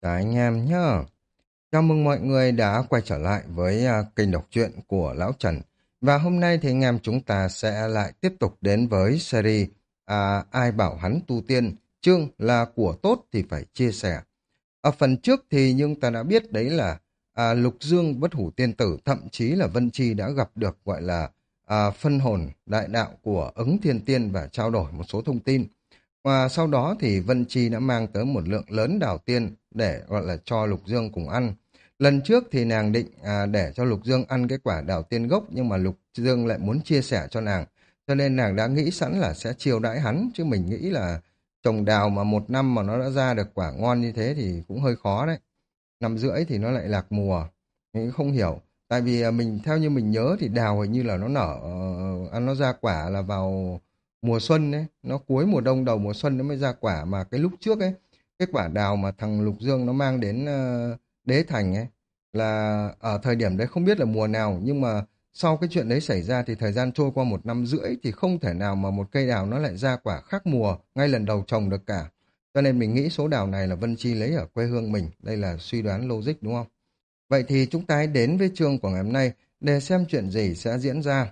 Cả anh em nhá. Chào mừng mọi người đã quay trở lại với kênh đọc truyện của Lão Trần. Và hôm nay thì anh em chúng ta sẽ lại tiếp tục đến với series Ai bảo hắn tu tiên, chương là của tốt thì phải chia sẻ. Ở phần trước thì nhưng ta đã biết đấy là Lục Dương Bất Hủ Tiên Tử, thậm chí là Vân Chi đã gặp được gọi là phân hồn đại đạo của Ứng Thiên Tiên và trao đổi một số thông tin. Và sau đó thì Vân Chi đã mang tới một lượng lớn đào tiên để gọi là cho Lục Dương cùng ăn. Lần trước thì nàng định để cho Lục Dương ăn cái quả đào tiên gốc, nhưng mà Lục Dương lại muốn chia sẻ cho nàng. Cho nên nàng đã nghĩ sẵn là sẽ chiêu đãi hắn, chứ mình nghĩ là trồng đào mà một năm mà nó đã ra được quả ngon như thế thì cũng hơi khó đấy. Năm rưỡi thì nó lại lạc mùa. Mình không hiểu. Tại vì mình theo như mình nhớ thì đào hình như là nó nở, nó ra quả là vào mùa xuân ấy, nó cuối mùa đông đầu mùa xuân nó mới ra quả, mà cái lúc trước ấy, cái quả đào mà thằng Lục Dương nó mang đến Đế Thành ấy là ở thời điểm đấy không biết là mùa nào, nhưng mà sau cái chuyện đấy xảy ra thì thời gian trôi qua một năm rưỡi thì không thể nào mà một cây đào nó lại ra quả khác mùa ngay lần đầu trồng được cả. Cho nên mình nghĩ số đào này là Vân Chi lấy ở quê hương mình, đây là suy đoán logic đúng không? Vậy thì chúng ta hãy đến với chương của ngày hôm nay để xem chuyện gì sẽ diễn ra.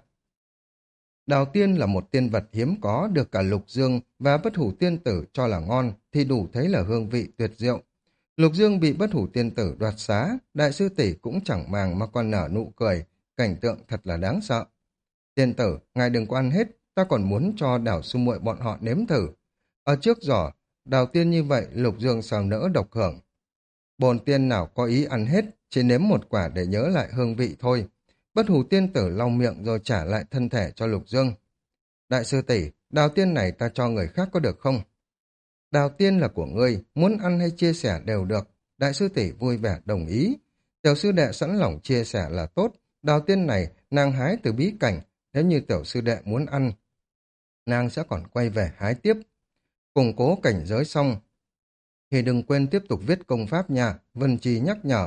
Đào tiên là một tiên vật hiếm có được cả Lục Dương và Bất Hủ Tiên Tử cho là ngon thì đủ thấy là hương vị tuyệt diệu. Lục Dương bị Bất Hủ Tiên Tử đoạt xá, đại sư tỷ cũng chẳng màng mà còn nở nụ cười, cảnh tượng thật là đáng sợ. Tiên tử, ngài đừng có ăn hết, ta còn muốn cho đảo sư muội bọn họ nếm thử. Ở trước giỏ, đào tiên như vậy Lục Dương sao nỡ độc hưởng. Bồn tiên nào có ý ăn hết, chỉ nếm một quả để nhớ lại hương vị thôi. Bất Hủ Tiên Tử lau miệng rồi trả lại thân thể cho Lục Dương. Đại sư tỷ, đào tiên này ta cho người khác có được không? Đào tiên là của ngươi, muốn ăn hay chia sẻ đều được. Đại sư tỷ vui vẻ đồng ý. Tiểu sư đệ sẵn lòng chia sẻ là tốt. Đào tiên này nàng hái từ bí cảnh, nếu như tiểu sư đệ muốn ăn, nàng sẽ còn quay về hái tiếp. Củng cố cảnh giới xong, thì đừng quên tiếp tục viết công pháp nha, Vân Chi nhắc nhở.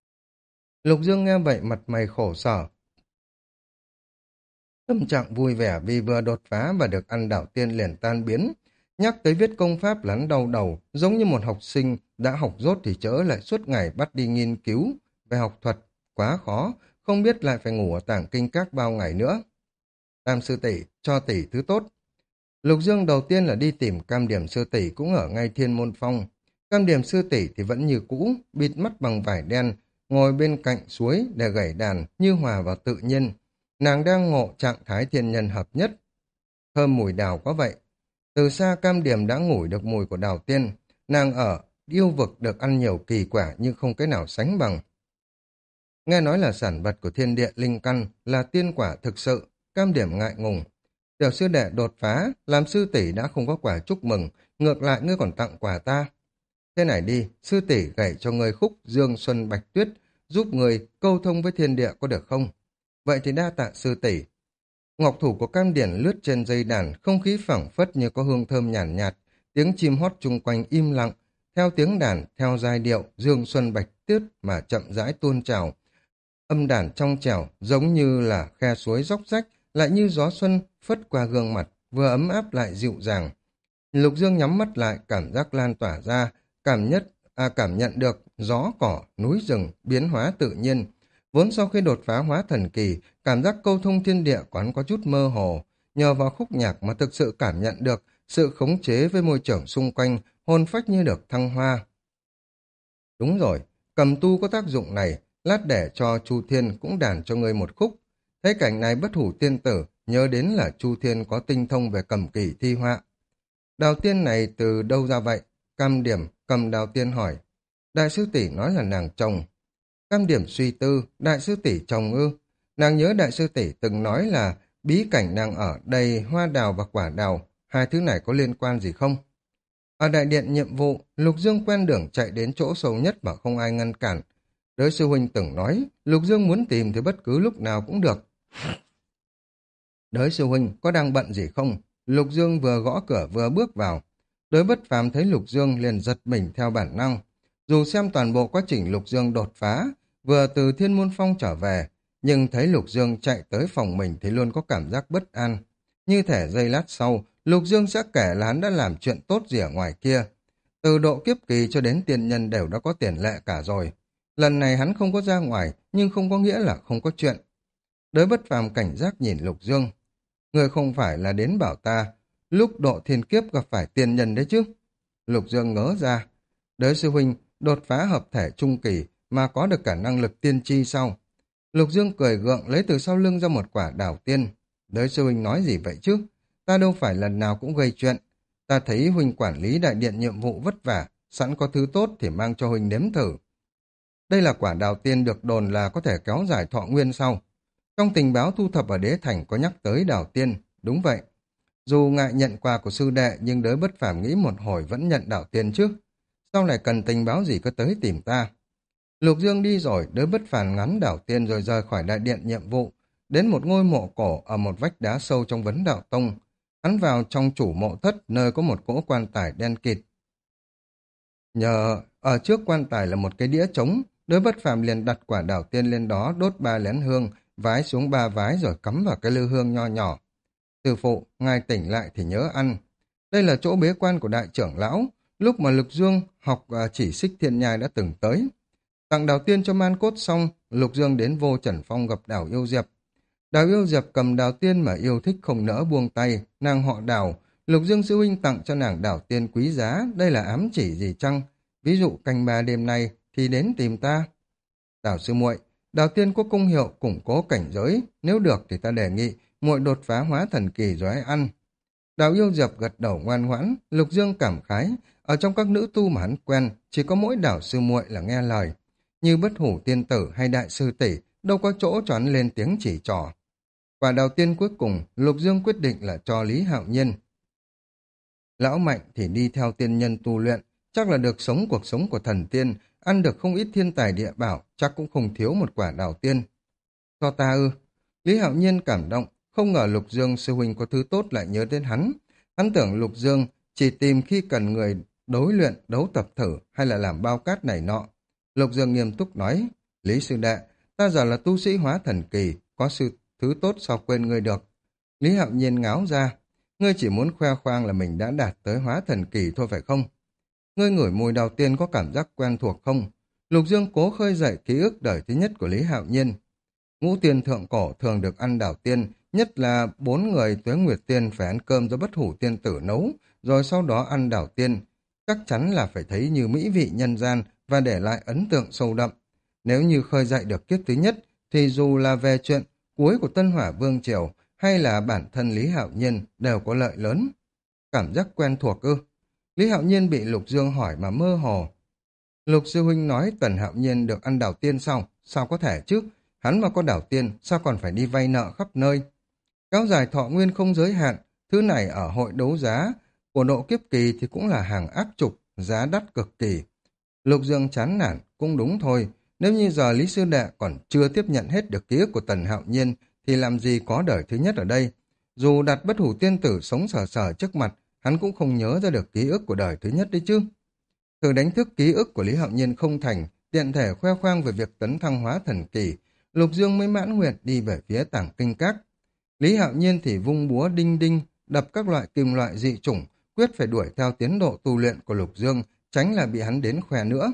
Lục Dương nghe vậy mặt mày khổ sở. Tâm trạng vui vẻ vì vừa đột phá và được ăn đảo tiên liền tan biến. Nhắc tới viết công pháp lắn đau đầu, giống như một học sinh đã học dốt thì chớ lại suốt ngày bắt đi nghiên cứu về học thuật. Quá khó, không biết lại phải ngủ ở tảng kinh các bao ngày nữa. Tam sư tỷ, cho tỷ thứ tốt. Lục Dương đầu tiên là đi tìm Cam Điểm sư tỷ cũng ở ngay Thiên Môn Phong. Cam Điểm sư tỷ thì vẫn như cũ, bịt mắt bằng vải đen, ngồi bên cạnh suối để gảy đàn như hòa vào tự nhiên. Nàng đang ngộ trạng thái thiên nhân hợp nhất. Thơm mùi đào quá vậy. Từ xa Cam Điểm đã ngửi được mùi của đào tiên. Nàng ở yêu vực được ăn nhiều kỳ quả nhưng không cái nào sánh bằng. Nghe nói là sản vật của thiên địa linh căn là tiên quả thực sự. Cam Điểm ngại ngùng. Tiểu sư đệ đột phá, làm sư tỷ đã không có quả chúc mừng, ngược lại ngươi còn tặng quà ta. Thế này đi, sư tỷ gảy cho ngươi khúc Dương Xuân Bạch Tuyết, giúp ngươi câu thông với thiên địa có được không? Vậy thì đa tạ sư tỷ. Ngọc thủ của Cam Điển lướt trên dây đàn, không khí phảng phất như có hương thơm nhàn nhạt, tiếng chim hót chung quanh im lặng, theo tiếng đàn, theo giai điệu Dương Xuân Bạch Tuyết mà chậm rãi tuôn trào. Âm đàn trong trẻo giống như là khe suối róc rách, lại như gió xuân phất qua gương mặt, vừa ấm áp lại dịu dàng. Lục Dương nhắm mắt lại, cảm giác lan tỏa ra, cảm nhận được gió cỏ, núi rừng, biến hóa tự nhiên. Vốn sau khi đột phá hóa thần kỳ, cảm giác câu thông thiên địa quán có chút mơ hồ, nhờ vào khúc nhạc mà thực sự cảm nhận được sự khống chế với môi trường xung quanh, hồn phách như được thăng hoa. Đúng rồi, cầm tu có tác dụng này, lát để cho Chu Thiên cũng đàn cho ngươi một khúc. Thấy cảnh này Bất Hủ Tiên Tử nhớ đến là Chu Thiên có tinh thông về cầm kỳ thi họa. Đào tiên này từ đâu ra vậy? Cam Điểm cầm đào tiên hỏi. Đại sư tỷ nói là nàng chồng. Cam Điểm suy tư, đại sư tỷ chồng ư? Nàng nhớ đại sư tỷ từng nói là bí cảnh nàng ở đầy hoa đào và quả đào, hai thứ này có liên quan gì không? Ở đại điện nhiệm vụ, Lục Dương quen đường chạy đến chỗ sâu nhất mà không ai ngăn cản. Đới sư huynh từng nói, Lục Dương muốn tìm thì bất cứ lúc nào cũng được. Đới sư huynh có đang bận gì không? Lục Dương vừa gõ cửa vừa bước vào. Đới Bất Phàm thấy Lục Dương liền giật mình theo bản năng. Dù xem toàn bộ quá trình Lục Dương đột phá, vừa từ Thiên Môn Phong trở về, nhưng thấy Lục Dương chạy tới phòng mình thì luôn có cảm giác bất an. Như thể giây lát sau, Lục Dương sẽ kể là hắn đã làm chuyện tốt gì ở ngoài kia. Từ độ kiếp kỳ cho đến tiên nhân đều đã có tiền lệ cả rồi. Lần này hắn không có ra ngoài, nhưng không có nghĩa là không có chuyện. Đới Bất Phàm cảnh giác nhìn Lục Dương. Người không phải là đến bảo ta, lúc độ thiên kiếp gặp phải tiên nhân đấy chứ. Lục Dương ngớ ra. Đới sư huynh đột phá hợp thể trung kỳ mà có được cả năng lực tiên tri sau. Lục Dương cười gượng lấy từ sau lưng ra một quả đào tiên. Đới sư huynh nói gì vậy chứ? Ta đâu phải lần nào cũng gây chuyện. Ta thấy huynh quản lý đại điện nhiệm vụ vất vả, sẵn có thứ tốt thì mang cho huynh nếm thử. Đây là quả đào tiên được đồn là có thể kéo dài thọ nguyên sau. Trong tình báo thu thập ở đế thành có nhắc tới đào tiên, đúng vậy. Dù ngại nhận quà của sư đệ nhưng Đới Bất Phàm nghĩ một hồi vẫn nhận đào tiên trước. Sau này cần tình báo gì cứ tới tìm ta. Lục Dương đi rồi, Đới Bất Phàm ngắn đảo tiên rồi rời khỏi đại điện nhiệm vụ, đến một ngôi mộ cổ ở một vách đá sâu trong vấn đạo tông. Hắn vào trong chủ mộ thất nơi có một cỗ quan tài đen kịt. Nhờ ở trước quan tài là một cái đĩa trống, Đới Bất Phàm liền đặt quả đảo tiên lên đó, đốt 3 nén hương, vái xuống 3 vái rồi cắm vào cái lư hương nho nhỏ. Sư phụ, ngài tỉnh lại thì nhớ ăn. Đây là chỗ bế quan của đại trưởng lão, lúc mà Lục Dương học chỉ xích thiên nhai đã từng tới. Tặng đào tiên cho man cốt xong, Lục Dương đến Vô Trần Phong gặp Đào Yêu Diệp. Đào Yêu Diệp cầm đào tiên mà yêu thích không nỡ buông tay, nàng họ Đào. Lục Dương sư huynh tặng cho nàng đào tiên quý giá, đây là ám chỉ gì chăng? Ví dụ canh ba đêm nay thì đến tìm ta. Đào sư muội, đào tiên có công hiệu củng cố cảnh giới, nếu được thì ta đề nghị muội đột phá hóa thần kỳ rồi hãy ăn. Đào Yêu Diệp gật đầu ngoan ngoãn, Lục Dương cảm khái, ở trong các nữ tu mà hắn quen, chỉ có mỗi Đào sư muội là nghe lời. Như Bất Hủ tiên tử hay đại sư tỷ, đâu có chỗ cho hắn lên tiếng chỉ trỏ. Quả đào tiên cuối cùng, Lục Dương quyết định là cho Lý Hạo Nhiên. Lão Mạnh thì đi theo tiên nhân tu luyện, chắc là được sống cuộc sống của thần tiên, ăn được không ít thiên tài địa bảo, chắc cũng không thiếu một quả đào tiên. Cho ta ư? Lý Hạo Nhiên cảm động, không ngờ Lục Dương sư huynh có thứ tốt lại nhớ đến hắn. Hắn tưởng Lục Dương chỉ tìm khi cần người đối luyện, đấu tập thử hay là làm bao cát này nọ. Lục Dương nghiêm túc nói, Lý sư đệ, ta giờ là tu sĩ hóa thần kỳ, có sự thứ tốt sao quên ngươi được. Lý Hạo Nhiên ngáo ra, ngươi chỉ muốn khoe khoang là mình đã đạt tới hóa thần kỳ thôi phải không? Ngươi ngửi mùi đào tiên có cảm giác quen thuộc không? Lục Dương cố khơi dậy ký ức đời thứ nhất của Lý Hạo Nhiên. Ngũ tiên thượng cổ thường được ăn đào tiên, nhất là 4 người Tuế Nguyệt Tiên phải ăn cơm do Bất Hủ tiên tử nấu, rồi sau đó ăn đào tiên. Chắc chắn là phải thấy như mỹ vị nhân gian và để lại ấn tượng sâu đậm. Nếu như khơi dậy được kiếp thứ nhất, thì dù là về chuyện cuối của Tân Hỏa Vương Triều hay là bản thân Lý Hạo Nhiên đều có lợi lớn. Cảm giác quen thuộc ư? Lý Hạo Nhiên bị Lục Dương hỏi mà mơ hồ. Lục sư huynh nói Tần Hạo Nhiên được ăn đào tiên sao? Sao có thể chứ? Hắn mà có đào tiên, sao còn phải đi vay nợ khắp nơi? Kéo dài thọ nguyên không giới hạn, thứ này ở hội đấu giá của độ kiếp kỳ thì cũng là hàng áp trục, giá đắt cực kỳ. Lục Dương chán nản, cũng đúng thôi. Nếu như giờ Lý Sư Đệ còn chưa tiếp nhận hết được ký ức của Tần Hạo Nhiên, thì làm gì có đời thứ nhất ở đây. Dù đặt Bất Hủ tiên tử sống sờ sờ trước mặt, hắn cũng không nhớ ra được ký ức của đời thứ nhất đấy chứ. Thử đánh thức ký ức của Lý Hạo Nhiên không thành, tiện thể khoe khoang về việc tấn thăng hóa thần kỳ, Lục Dương mới mãn nguyện đi về phía Tảng Kinh Các. Lý Hạo Nhiên thì vung búa đinh đinh, đập các loại kim loại dị chủng, quyết phải đuổi theo tiến độ tu luyện của Lục Dương, tránh là bị hắn đến khoe nữa.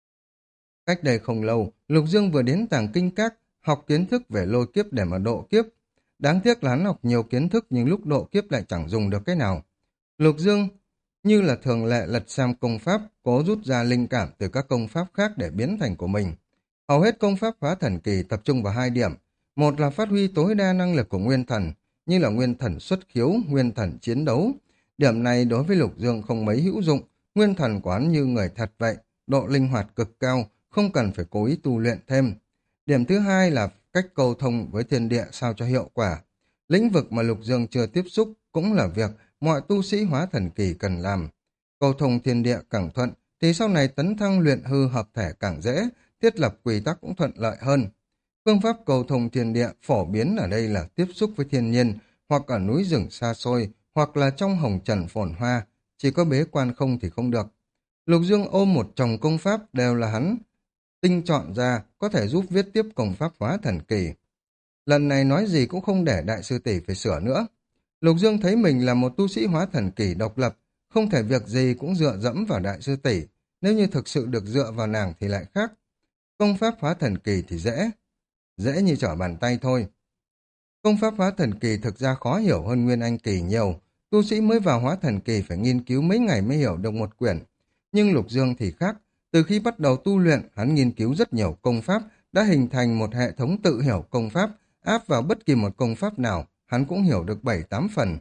Cách đây không lâu, Lục Dương vừa đến Tàng Kinh Các, học kiến thức về lôi kiếp để mà độ kiếp. Đáng tiếc là hắn học nhiều kiến thức nhưng lúc độ kiếp lại chẳng dùng được cái nào. Lục Dương như là thường lệ lật xem công pháp, cố rút ra linh cảm từ các công pháp khác để biến thành của mình. Hầu hết công pháp hóa thần kỳ tập trung vào 2 điểm. Một là phát huy tối đa năng lực của nguyên thần, như là nguyên thần xuất khiếu, nguyên thần chiến đấu. Điểm này đối với Lục Dương không mấy hữu dụng, nguyên thần của hắn như người thật vậy, độ linh hoạt cực cao, không cần phải cố ý tu luyện thêm. Điểm thứ hai là cách cầu thông với thiên địa sao cho hiệu quả. Lĩnh vực mà Lục Dương chưa tiếp xúc cũng là việc mọi tu sĩ hóa thần kỳ cần làm. Cầu thông thiên địa càng thuận, thì sau này tấn thăng luyện hư hợp thể càng dễ, thiết lập quy tắc cũng thuận lợi hơn. Phương pháp cầu thông thiên địa phổ biến ở đây là tiếp xúc với thiên nhiên, hoặc ở núi rừng xa xôi, hoặc là trong hồng trần phồn hoa, chỉ có bế quan không thì không được. Lục Dương ôm một chồng công pháp đều là hắn tinh chọn ra, có thể giúp viết tiếp công pháp hóa thần kỳ. Lần này nói gì cũng không để đại sư tỷ phải sửa nữa. Lục Dương thấy mình là một tu sĩ hóa thần kỳ độc lập, không thể việc gì cũng dựa dẫm vào đại sư tỷ, nếu như thực sự được dựa vào nàng thì lại khác. Công pháp hóa thần kỳ thì dễ như trở bàn tay thôi. Công pháp hóa thần kỳ thực ra khó hiểu hơn Nguyên Anh kỳ nhiều, tu sĩ mới vào hóa thần kỳ phải nghiên cứu mấy ngày mới hiểu được một quyển. Nhưng Lục Dương thì khác, từ khi bắt đầu tu luyện, hắn nghiên cứu rất nhiều công pháp, đã hình thành một hệ thống tự hiểu công pháp, áp vào bất kỳ một công pháp nào, hắn cũng hiểu được 7-8 phần.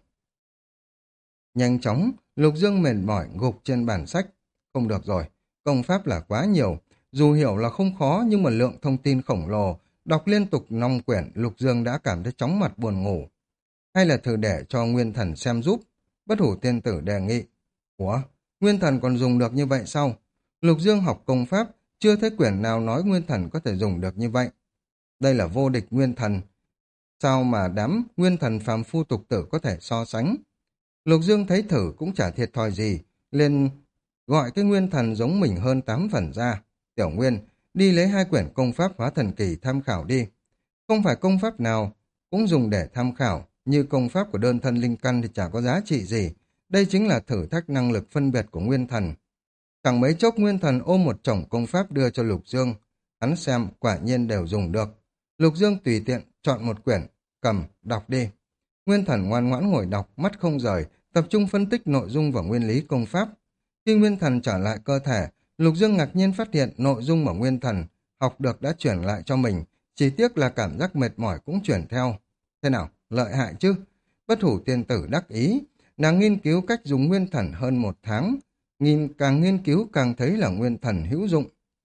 Nhanh chóng, Lục Dương mệt mỏi gục trên bàn sách. Không được rồi, công pháp là quá nhiều. Dù hiểu là không khó nhưng mà lượng thông tin khổng lồ, đọc liên tục 5 quyển, Lục Dương đã cảm thấy chóng mặt buồn ngủ. Hay là thử để cho Nguyên Thần xem giúp. Bất Hủ Tiên Tử đề nghị. Ủa, Nguyên Thần còn dùng được như vậy sao? Lục Dương học công pháp, chưa thấy quyển nào nói Nguyên Thần có thể dùng được như vậy. Đây là vô địch Nguyên Thần. Sao mà đám Nguyên Thần phàm phu tục tử có thể so sánh? Lục Dương thấy thử cũng chả thiệt thòi gì, liền gọi cái Nguyên Thần giống mình hơn 8 phần ra. Tiểu Nguyên, đi lấy 2 quyển công pháp hóa thần kỳ tham khảo đi. Không phải công pháp nào cũng dùng để tham khảo, như công pháp của đơn thân linh căn thì chả có giá trị gì. Đây chính là thử thách năng lực phân biệt của Nguyên Thần. Chẳng mấy chốc Nguyên Thần ôm một chồng công pháp đưa cho Lục Dương. Hắn xem quả nhiên đều dùng được. Lục Dương tùy tiện chọn một quyển, cầm, đọc đi. Nguyên Thần ngoan ngoãn ngồi đọc, mắt không rời, tập trung phân tích nội dung và nguyên lý công pháp. Khi Nguyên Thần trở lại cơ thể, Lục Dương ngạc nhiên phát hiện nội dung mà Nguyên Thần học được đã chuyển lại cho mình, chỉ tiếc là cảm giác mệt mỏi cũng chuyển theo. Thế nào, lợi hại chứ? Bất Hủ Tiên Tử đắc ý, nàng nghiên cứu cách dùng Nguyên Thần hơn 1 tháng, càng nghiên cứu càng thấy là Nguyên Thần hữu dụng.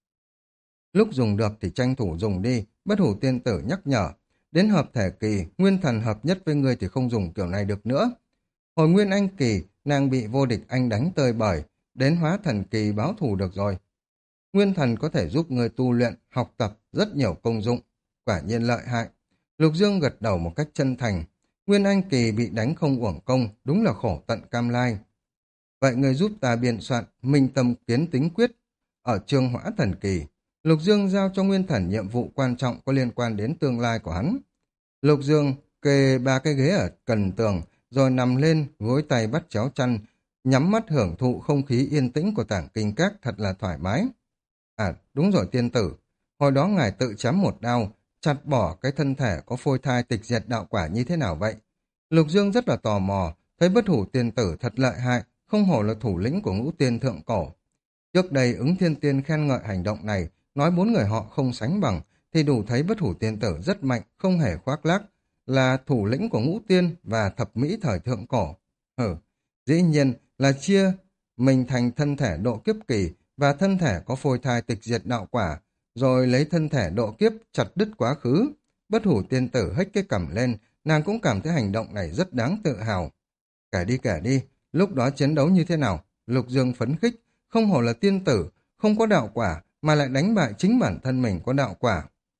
Lúc dùng được thì tranh thủ dùng đi, Bất Hủ Tiên Tử nhắc nhở. Đến hợp thể kỳ, Nguyên Thần hợp nhất với ngươi thì không dùng kiểu này được nữa. Hồi Nguyên Anh kỳ, nàng bị vô địch anh đánh tơi bời, đến hóa thần kỳ báo thù được rồi. Nguyên Thần có thể giúp ngươi tu luyện, học tập rất nhiều công dụng, quả nhiên lợi hại. Lục Dương gật đầu một cách chân thành. Nguyên Anh kỳ bị đánh không uổng công, đúng là khổ tận cam lai. Vậy ngươi giúp ta biên soạn Minh Tâm Kiến Tính Quyết ở chương hóa thần kỳ. Lục Dương giao cho Nguyên Thần nhiệm vụ quan trọng có liên quan đến tương lai của hắn. Lục Dương kê 3 cái ghế ở cần tường, rồi nằm lên, gối tay bắt chéo chăn, nhắm mắt hưởng thụ không khí yên tĩnh của tảng kinh các thật là thoải mái. À, đúng rồi tiên tử, hồi đó ngài tự chém một đao, chặt bỏ cái thân thể có phôi thai tịch diệt đạo quả như thế nào vậy? Lục Dương rất là tò mò, thấy Bất Hủ Tiên Tử thật lợi hại, không hổ là thủ lĩnh của Ngũ Tiên Thượng Cổ. Trước đây Ứng Thiên Tiên khen ngợi hành động này, nói 4 người họ không sánh bằng, thì đủ thấy Bất Hủ Tiên Tử rất mạnh, không hề khoác lác, là thủ lĩnh của Ngũ Tiên và thập mỹ thời thượng cổ. Dĩ nhiên là chia mình thành thân thể độ kiếp kỳ và thân thể có phôi thai tịch diệt đạo quả, rồi lấy thân thể độ kiếp chặt đứt quá khứ. Bất Hủ Tiên Tử hếch cái cằm lên, nàng cũng cảm thấy hành động này rất đáng tự hào. Kể đi, lúc đó chiến đấu như thế nào? Lục Dương phấn khích, không hổ là tiên tử, không có đạo quả mà lại đánh bại chính bản thân mình có đạo quả.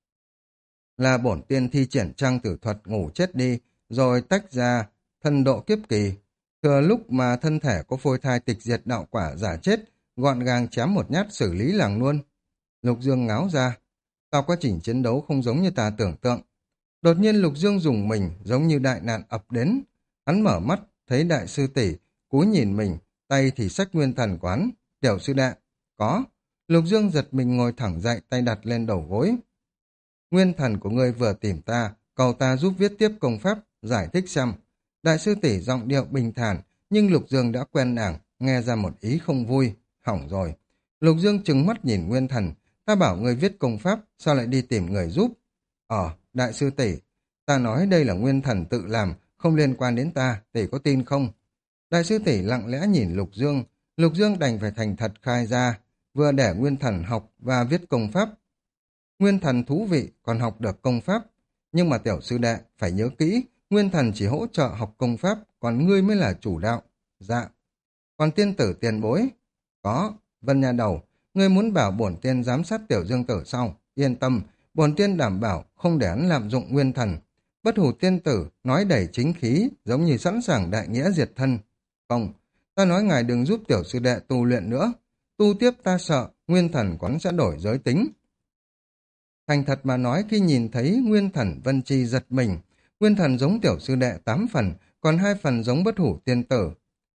Là bổn tiên thi triển trang tử thuật ngủ chết đi, rồi tách ra thân độ kiếp kỳ. Thừa lúc mà thân thể có phôi thai tịch diệt đạo quả giả chết, gọn gàng chém một nhát xử lý làng luôn. Lục Dương ngáo ra, sao quá trình chiến đấu không giống như ta tưởng tượng. Đột nhiên Lục Dương dùng mình giống như đại nạn ập đến. Hắn mở mắt, thấy đại sư tỷ cúi nhìn mình, tay thì xách Nguyên Thần của hắn. Tiểu sư đệ, có. Lục Dương giật mình ngồi thẳng dậy, tay đặt lên đầu gối. Nguyên Thần của ngươi vừa tìm ta, cầu ta giúp viết tiếp công pháp, giải thích xem. Đại sư tỷ giọng điệu bình thản, nhưng Lục Dương đã quen nàng, nghe ra một ý không vui. Hỏng rồi. Lục Dương trừng mắt nhìn Nguyên Thần, ta bảo ngươi viết công pháp, sao lại đi tìm người giúp? Đại sư tỷ, ta nói đây là Nguyên Thần tự làm, không liên quan đến ta, tỷ có tin không? Đại sư tỷ lặng lẽ nhìn Lục Dương đành phải thành thật khai ra, vừa để Nguyên Thần học và viết công pháp. Nguyên Thần thú vị, còn học được công pháp. Nhưng mà tiểu sư đệ, phải nhớ kỹ, Nguyên Thần chỉ hỗ trợ học công pháp, còn ngươi mới là chủ đạo. Dạ. Còn tiên tử tiền bối? Có. Vân Nha Đầu, ngươi muốn bảo bổn tiên giám sát tiểu dương tử sau? Yên tâm, bổn tiên đảm bảo không để hắn lạm dụng Nguyên Thần. Bất Hủ Tiên Tử nói đầy chính khí, giống như sẵn sàng đại nghĩa diệt thân. Không, ta nói ngài đừng giúp tiểu sư đệ tu luyện nữa. Tu tiếp ta sợ, Nguyên Thần quán sẽ đổi giới tính. Thành thật mà nói, khi nhìn thấy Nguyên Thần Vân Chi giật mình. Nguyên Thần giống tiểu sư đệ 8 phần, còn 2 phần giống Bất Hủ Tiên Tử.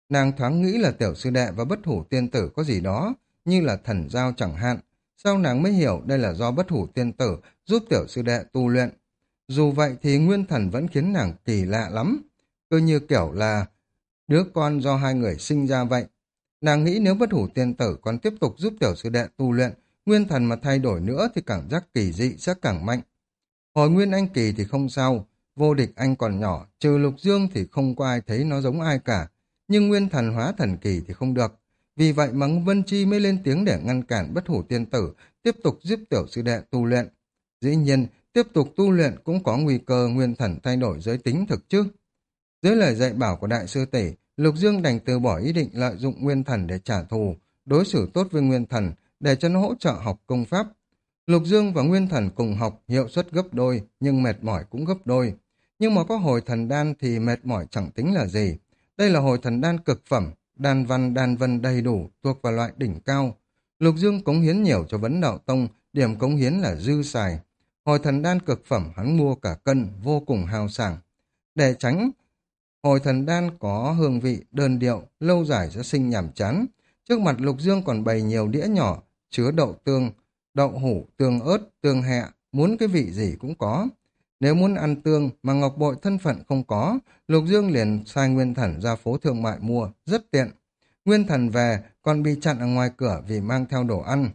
Nàng thoáng nghĩ là tiểu sư đệ và bất hủ tiên tử có gì đó, như là thần giao chẳng hạn. Sau nàng mới hiểu đây là do bất hủ tiên tử giúp tiểu sư đệ tu luyện. Dù vậy thì nguyên thần vẫn khiến nàng kỳ lạ lắm. Cứ như kiểu là đứa con do hai người sinh ra vậy. Nàng nghĩ nếu bất hủ tiên tử còn tiếp tục giúp tiểu sư đệ tu luyện, nguyên thần mà thay đổi nữa thì cảm giác kỳ dị sẽ càng mạnh. Hồi nguyên anh kỳ thì không sao, vô địch anh còn nhỏ, trừ Lục Dương thì không có ai thấy nó giống ai cả. Nhưng nguyên thần hóa thần kỳ thì không được. Vì vậy mà Vân Chi mới lên tiếng để ngăn cản bất hủ tiên tử tiếp tục giúp tiểu sư đệ tu luyện. Dĩ nhiên, tiếp tục tu luyện cũng có nguy cơ nguyên thần thay đổi giới tính thực chứ. Dưới lời dạy bảo của đại sư tỷ, Lục Dương đành từ bỏ ý định lợi dụng nguyên thần để trả thù, đối xử tốt với nguyên thần để cho nó hỗ trợ học công pháp. Lục Dương và nguyên thần cùng học hiệu suất gấp đôi, nhưng mệt mỏi cũng gấp đôi. Nhưng mà có hồi thần đan thì mệt mỏi chẳng tính là gì. Đây là hồi thần đan cực phẩm, đan văn đan vân đầy đủ, thuộc vào loại đỉnh cao. Lục Dương cống hiến nhiều cho vấn đạo tông, điểm cống hiến là dư xài. Hồi thần đan cực phẩm hắn mua cả cân, vô cùng hào sảng. Để tránh hồi thần đan có hương vị đơn điệu, lâu dài sẽ sinh nhàm chán. Trước mặt Lục Dương còn bày nhiều đĩa nhỏ, chứa đậu tương, đậu hũ, tương ớt, tương hẹ, muốn cái vị gì cũng có. Nếu muốn ăn tương mà Ngọc Bội thân phận không có, Lục Dương liền sai Nguyên Thần ra phố thương mại mua, rất tiện. Nguyên Thần về còn bị chặn ở ngoài cửa vì mang theo đồ ăn.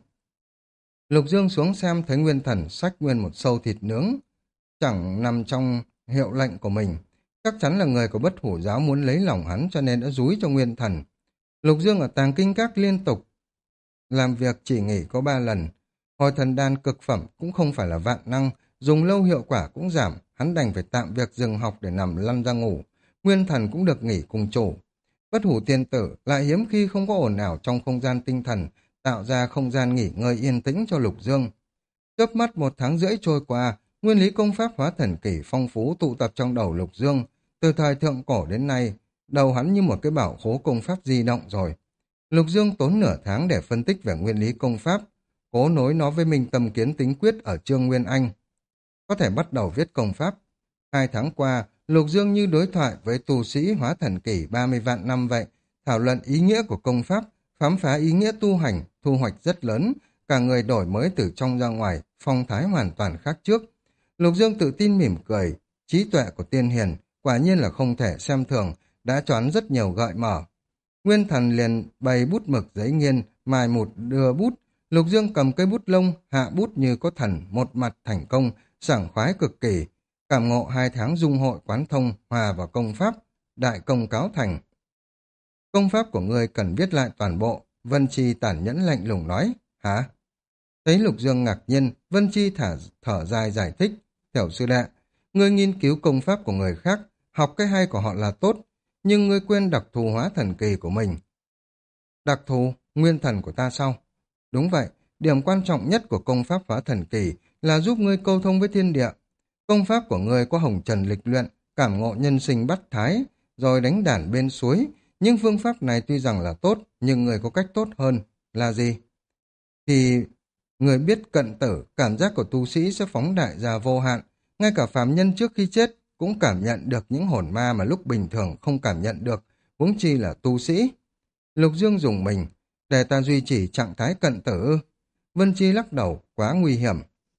Lục Dương xuống xem thấy Nguyên Thần xách nguyên một sâu thịt nướng, chẳng nằm trong hiệu lệnh của mình. Chắc chắn là người của bất hủ giáo muốn lấy lòng hắn cho nên đã dúi cho Nguyên Thần. Lục Dương ở tàng kinh các liên tục làm việc chỉ nghỉ có 3 lần. Hồi thần đan cực phẩm cũng không phải là vạn năng, dùng lâu hiệu quả cũng giảm, hắn đành phải tạm việc dừng học để nằm lăn ra ngủ. Nguyên Thần cũng được nghỉ cùng chủ. Bất hủ tiên tử lại hiếm khi không có ồn ào trong không gian tinh thần, tạo ra không gian nghỉ ngơi yên tĩnh cho Lục Dương. Chớp mắt 1 tháng rưỡi trôi qua, nguyên lý công pháp hóa thần kỳ phong phú tụ tập trong đầu Lục Dương. Từ thời thượng cổ đến nay, đầu hắn như một cái bảo khố công pháp di động rồi. Lục Dương tốn nửa tháng để phân tích về nguyên lý công pháp, cố nối nó với Minh Tâm Kiến Tính Quyết ở chương Nguyên Anh. Có thể bắt đầu viết công pháp. 2 tháng qua, Lục Dương như đối thoại với tu sĩ hóa thần kỳ 30 vạn năm vậy, thảo luận ý nghĩa của công pháp, khám phá ý nghĩa tu hành, thu hoạch rất lớn, cả người đổi mới từ trong ra ngoài, phong thái hoàn toàn khác trước. Lục Dương tự tin mỉm cười, trí tuệ của tiên hiền, quả nhiên là không thể xem thường, đã choán rất nhiều gợi mở. Nguyên Thần liền bày bút mực giấy nghiên, mài một đưa bút. Lục Dương cầm cây bút lông, hạ bút như có thần, một mặt thành công, sảng khoái cực kỳ. Cảm ngộ 2 tháng dung hội quán thông, hòa vào công pháp, đại công cáo thành. Công pháp của ngươi cần viết lại toàn bộ, Vân Chi tản nhẫn lạnh lùng nói, hả? Thấy Lục Dương ngạc nhiên, Vân Chi thở dài giải thích, tiểu sư đệ, ngươi nghiên cứu công pháp của người khác, học cái hay của họ là tốt, nhưng ngươi quên đặc thù hóa thần kỳ của mình. Đặc thù, nguyên thần của ta sao? Đúng vậy, điểm quan trọng nhất của công pháp hóa thần kỳ là giúp ngươi câu thông với thiên địa. Công pháp của ngươi có hồng trần lịch luyện, cảm ngộ nhân sinh bắt thái, rồi đánh đàn bên suối. Nhưng phương pháp này tuy rằng là tốt, nhưng người có cách tốt hơn. Là gì? Thì người biết cận tử, cảm giác của tu sĩ sẽ phóng đại ra vô hạn. Ngay cả phàm nhân trước khi chết cũng cảm nhận được những hồn ma mà lúc bình thường không cảm nhận được, huống chi là tu sĩ. Lục Dương dùng mình, để ta duy trì trạng thái cận tử. Vân Chi lắc đầu, quá nguy hiểm.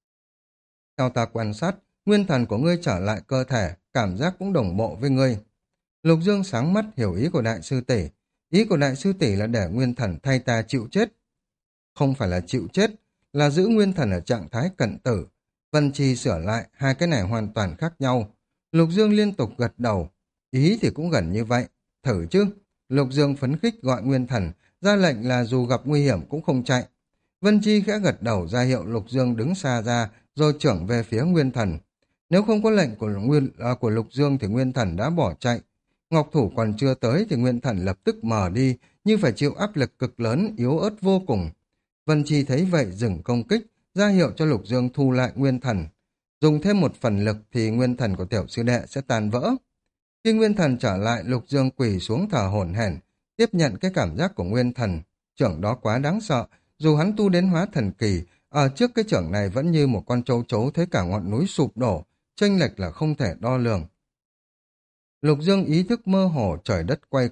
Theo ta quan sát, nguyên thần của ngươi trở lại cơ thể, cảm giác cũng đồng bộ với ngươi. Lục Dương sáng mắt hiểu ý của đại sư tỷ. Ý của đại sư tỷ là để nguyên thần thay ta chịu chết. Không phải là chịu chết, là giữ nguyên thần ở trạng thái cận tử. Vân Chi sửa lại, hai cái này hoàn toàn khác nhau. Lục Dương liên tục gật đầu. Ý thì cũng gần như vậy. Thử chứ. Lục Dương phấn khích gọi nguyên thần, ra lệnh là dù gặp nguy hiểm cũng không chạy. Vân Chi khẽ gật đầu ra hiệu Lục Dương đứng xa ra, rồi trưởng về phía nguyên thần. Nếu không có lệnh của Lục Dương thì nguyên thần đã bỏ chạy. Ngọc thủ còn chưa tới thì nguyên thần lập tức mờ đi, nhưng phải chịu áp lực cực lớn, yếu ớt vô cùng. Vân Chi thấy vậy dừng công kích, ra hiệu cho Lục Dương thu lại nguyên thần. Dùng thêm một phần lực thì nguyên thần của tiểu sư đệ sẽ tan vỡ. Khi nguyên thần trở lại, Lục Dương quỳ xuống thở hổn hển, tiếp nhận cái cảm giác của nguyên thần. Trưởng đó quá đáng sợ, dù hắn tu đến hóa thần kỳ, ở trước cái trưởng này vẫn như một con trâu trấu thấy cả ngọn núi sụp đổ, chênh lệch là không thể đo lường. Lục Dương ý thức mơ hồ, trời đất quay cuồng,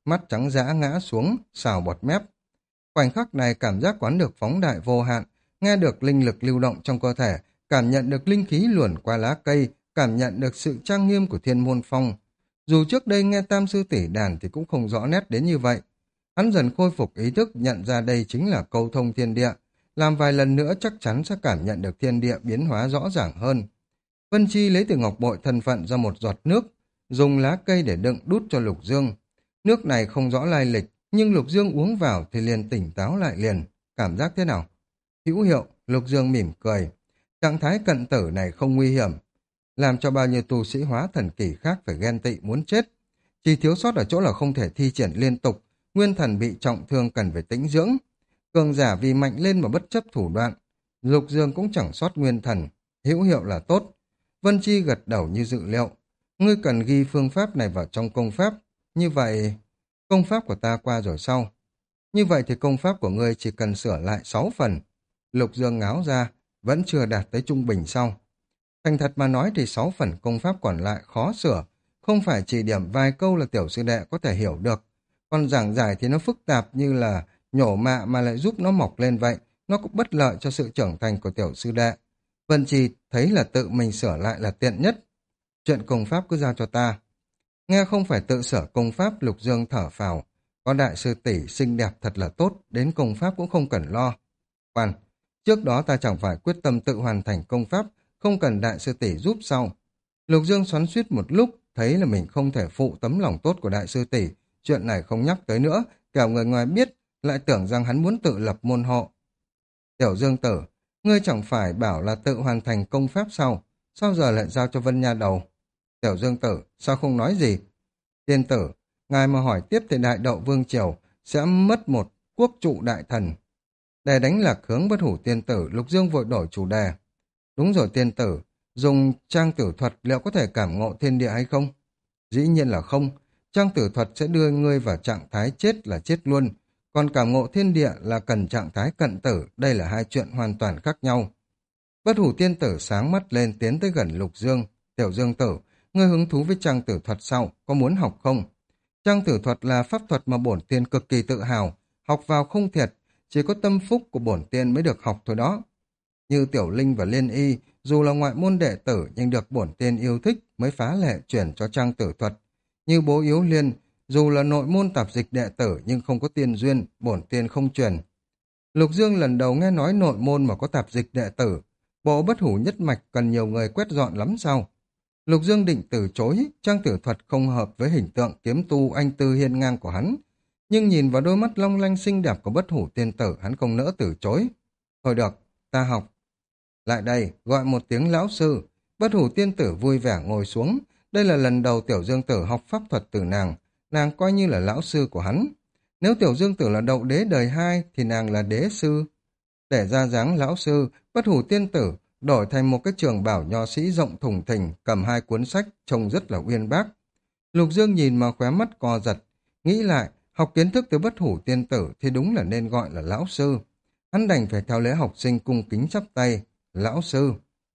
mắt trắng dã ngã xuống, xào bọt mép. Khoảnh khắc này cảm giác quán được phóng đại vô hạn, nghe được linh lực lưu động trong cơ thể, cảm nhận được linh khí luồn qua lá cây, cảm nhận được sự trang nghiêm của thiên môn phong. Dù trước đây nghe tam sư tỷ đàn thì cũng không rõ nét đến như vậy. Hắn dần khôi phục ý thức, nhận ra đây chính là câu thông thiên địa. Làm vài lần nữa chắc chắn sẽ cảm nhận được thiên địa biến hóa rõ ràng hơn. Vân Chi lấy từ ngọc bội thân phận ra một giọt nước, dùng lá cây để đựng đút cho Lục Dương. Nước này không rõ lai lịch, nhưng Lục Dương uống vào thì liền tỉnh táo lại liền. Cảm giác thế nào? Hữu hiệu, Lục Dương mỉm cười. Trạng thái cận tử này không nguy hiểm, làm cho bao nhiêu tu sĩ hóa thần kỳ khác phải ghen tị muốn chết. Chỉ thiếu sót ở chỗ là không thể thi triển liên tục, nguyên thần bị trọng thương cần phải tĩnh dưỡng. Cường giả vì mạnh lên mà bất chấp thủ đoạn. Lục Dương cũng chẳng sót nguyên thần, hữu hiệu là tốt. Vân Chi gật đầu như dự liệu. Ngươi cần ghi phương pháp này vào trong công pháp. Như vậy, công pháp của ta qua rồi sau. Như vậy thì công pháp của ngươi chỉ cần sửa lại 6 phần. Lục Dương ngáo ra, vẫn chưa đạt tới trung bình sau. Thành thật mà nói thì 6 phần công pháp còn lại khó sửa. Không phải chỉ điểm vài câu là tiểu sư đệ có thể hiểu được. Còn giảng giải thì nó phức tạp như là nhổ mạ mà lại giúp nó mọc lên vậy. Nó cũng bất lợi cho sự trưởng thành của tiểu sư đệ. Vân Trì thấy là tự mình sửa lại là tiện nhất. Chuyện công pháp cứ giao cho ta. Nghe không phải tự sửa công pháp, Lục Dương thở phào. Có đại sư tỷ xinh đẹp thật là tốt, đến công pháp cũng không cần lo. Khoan, trước đó ta chẳng phải quyết tâm tự hoàn thành công pháp, không cần đại sư tỷ giúp sau. Lục Dương xoắn xuýt một lúc, thấy là mình không thể phụ tấm lòng tốt của đại sư tỷ, chuyện này không nhắc tới nữa, kẻo người ngoài biết, lại tưởng rằng hắn muốn tự lập môn hộ. Tiểu Dương Tử, ngươi chẳng phải bảo là tự hoàn thành công pháp sau, sao giờ lại giao cho Vân Nha đầu? Tiểu Dương Tử, sao không nói gì? Tiên tử, ngài mà hỏi tiếp thì đại đậu vương triều sẽ mất một quốc trụ đại thần. Để đánh lạc hướng bất hủ tiên tử, Lục Dương vội đổi chủ đề. Đúng rồi tiên tử, dùng trang tử thuật liệu có thể cảm ngộ thiên địa hay không? Dĩ nhiên là không. Trang tử thuật sẽ đưa ngươi vào trạng thái chết là chết luôn. Còn cảm ngộ thiên địa là cần trạng thái cận tử, đây là hai chuyện hoàn toàn khác nhau. Bất hủ tiên tử sáng mắt lên tiến tới gần Lục Dương. Tiểu Dương Tử, ngươi hứng thú với trang tử thuật sau, có muốn học không? Trang tử thuật là pháp thuật mà bổn tiên cực kỳ tự hào, học vào không thiệt, chỉ có tâm phúc của bổn tiên mới được học thôi đó. Như Tiểu Linh và Liên Y, dù là ngoại môn đệ tử nhưng được bổn tiên yêu thích mới phá lệ chuyển cho trang tử thuật. Như Bố Yếu Liên, dù là nội môn tạp dịch đệ tử nhưng không có tiên duyên, bổn tiên không truyền. Lục Dương lần đầu nghe nói nội môn mà có tạp dịch đệ tử, bộ bất hủ nhất mạch cần nhiều người quét dọn lắm sao? Lục Dương định từ chối, trang tử thuật không hợp với hình tượng kiếm tu anh tư hiên ngang của hắn. Nhưng nhìn vào đôi mắt long lanh xinh đẹp của bất hủ tiên tử, hắn không nỡ từ chối. Thôi được, ta học. Lại đây, gọi một tiếng lão sư. Bất hủ tiên tử vui vẻ ngồi xuống. Đây là lần đầu Tiểu Dương Tử học pháp thuật từ nàng coi như là lão sư của hắn. Nếu Tiểu Dương Tử là đậu đế đời 2 thì nàng là đế sư. Để ra dáng lão sư, bất hủ tiên tử đổi thành một cái trường bảo nho sĩ rộng thùng thình, cầm hai cuốn sách, trông rất là uyên bác. Lục Dương nhìn mà khóe mắt co giật, nghĩ lại, học kiến thức từ bất hủ tiên tử thì đúng là nên gọi là lão sư. Hắn đành phải theo lễ học sinh cung kính chắp tay, lão sư.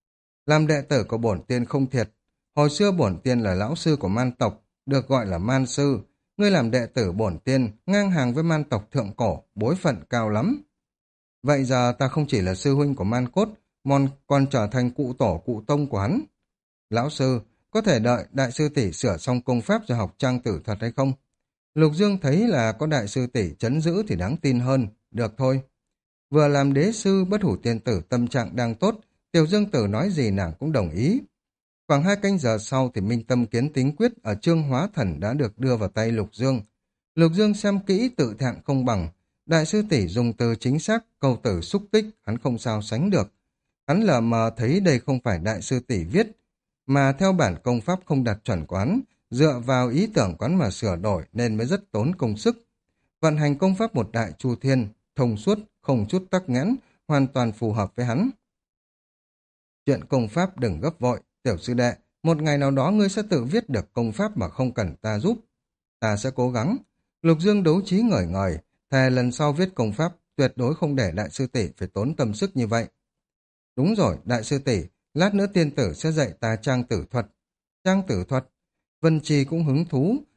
Làm đệ tử của bổn tiên không thiệt, hồi xưa bổn tiên là lão sư của man tộc, được gọi là man sư. Ngươi làm đệ tử bổn tiên, ngang hàng với man tộc thượng cổ, bối phận cao lắm. Vậy giờ ta không chỉ là sư huynh của man cốt, còn trở thành cụ tổ cụ tông của hắn. Lão sư, có thể đợi đại sư tỷ sửa xong công pháp rồi học trang tử thuật hay không? Lục Dương thấy là có đại sư tỷ trấn giữ thì đáng tin hơn, được thôi. Vừa làm đế sư, bất hủ tiên tử tâm trạng đang tốt, Tiểu Dương Tử nói gì nàng cũng đồng ý. Khoảng 2 canh giờ sau thì Minh Tâm Kiến Tính Quyết ở Chương Hóa Thần đã được đưa vào tay Lục Dương. Lục Dương xem kỹ tự thạng không bằng, đại sư tỷ dùng từ chính xác, câu từ xúc tích, hắn không sao sánh được. Hắn lờ mờ thấy đây không phải đại sư tỷ viết, mà theo bản công pháp không đạt chuẩn quán, dựa vào ý tưởng quán mà sửa đổi nên mới rất tốn công sức. Vận hành công pháp một đại chu thiên, thông suốt, không chút tắc nghẽn, hoàn toàn phù hợp với hắn. Chuyện công pháp đừng gấp vội, tiểu sư đệ, một ngày nào đó ngươi sẽ tự viết được công pháp mà không cần ta giúp. Ta sẽ cố gắng. Lục Dương đấu trí ngời ngời, thề lần sau viết công pháp tuyệt đối không để đại sư tỷ phải tốn tâm sức như vậy. Đúng rồi, đại sư tỷ, lát nữa tiên tử sẽ dạy ta trang tử thuật. Trang tử thuật? Vân Trì cũng hứng thú,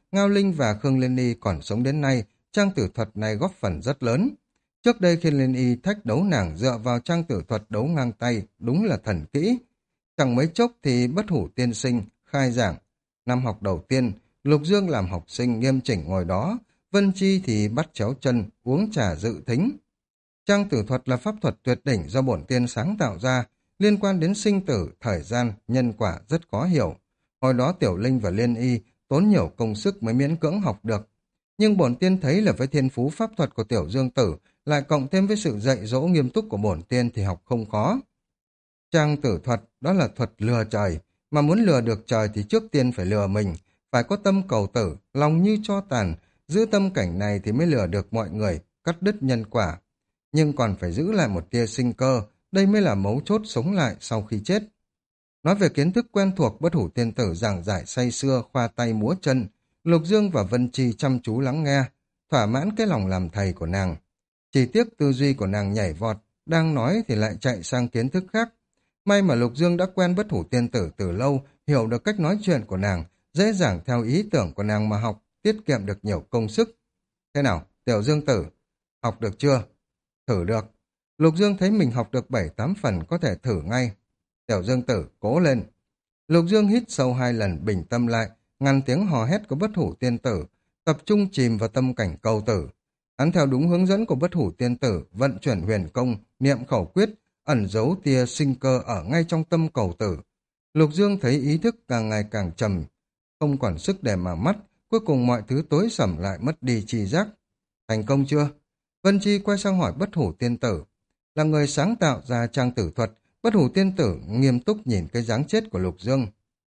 Ngao Linh và Khương Liên Y còn sống đến nay, trang tử thuật này góp phần rất lớn. Trước đây khi Liên Y thách đấu nàng dựa vào trang tử thuật đấu ngang tay, đúng là thần kỹ. Chẳng mấy chốc thì Bất Hủ tiên sinh khai giảng. Năm học đầu tiên, Lục Dương làm học sinh nghiêm chỉnh ngồi đó, Vân Chi thì bắt chéo chân, uống trà dự thính. Trang tử thuật là pháp thuật tuyệt đỉnh do bổn tiên sáng tạo ra, liên quan đến sinh tử, thời gian, nhân quả rất khó hiểu. Hồi đó Tiểu Linh và Liên Y tốn nhiều công sức mới miễn cưỡng học được. Nhưng bổn tiên thấy là với thiên phú pháp thuật của Tiểu Dương Tử, lại cộng thêm với sự dạy dỗ nghiêm túc của bổn tiên thì học không khó. Trang tử thuật đó là thuật lừa trời, mà muốn lừa được trời thì trước tiên phải lừa mình, phải có tâm cầu tử, lòng như tro tàn, giữ tâm cảnh này thì mới lừa được mọi người, cắt đứt nhân quả. Nhưng còn phải giữ lại một tia sinh cơ, đây mới là mấu chốt sống lại sau khi chết. Nói về kiến thức quen thuộc, Bất Hủ tiên tử giảng giải say sưa, khoa tay múa chân, Lục Dương và Vân Chi chăm chú lắng nghe, thỏa mãn cái lòng làm thầy của nàng. Chỉ tiếc tư duy của nàng nhảy vọt, đang nói thì lại chạy sang kiến thức khác. May mà Lục Dương đã quen Bất Hủ tiên tử từ lâu, hiểu được cách nói chuyện của nàng, dễ dàng theo ý tưởng của nàng mà học, tiết kiệm được nhiều công sức. Thế nào, Tiểu Dương Tử, học được chưa? Thử được. Lục Dương thấy mình học được 7-8 phần, có thể thử ngay. Tiểu Dương Tử, cố lên. Lục Dương hít sâu 2 lần, bình tâm lại, ngăn tiếng hò hét của Bất Hủ tiên tử, tập trung chìm vào tâm cảnh cầu tử. Hắn theo đúng hướng dẫn của Bất Hủ tiên tử, vận chuyển huyền công, niệm khẩu quyết, ẩn giấu tia sinh cơ ở ngay trong tâm cầu tử. Lục Dương thấy ý thức càng ngày càng trầm, không còn sức để mà mắt, cuối cùng mọi thứ tối sầm lại, mất đi tri giác. Thành công chưa? Vân Chi quay sang hỏi Bất Hủ tiên tử. Là người sáng tạo ra trang tử thuật, Bất Hủ tiên tử nghiêm túc nhìn cái dáng chết của Lục Dương.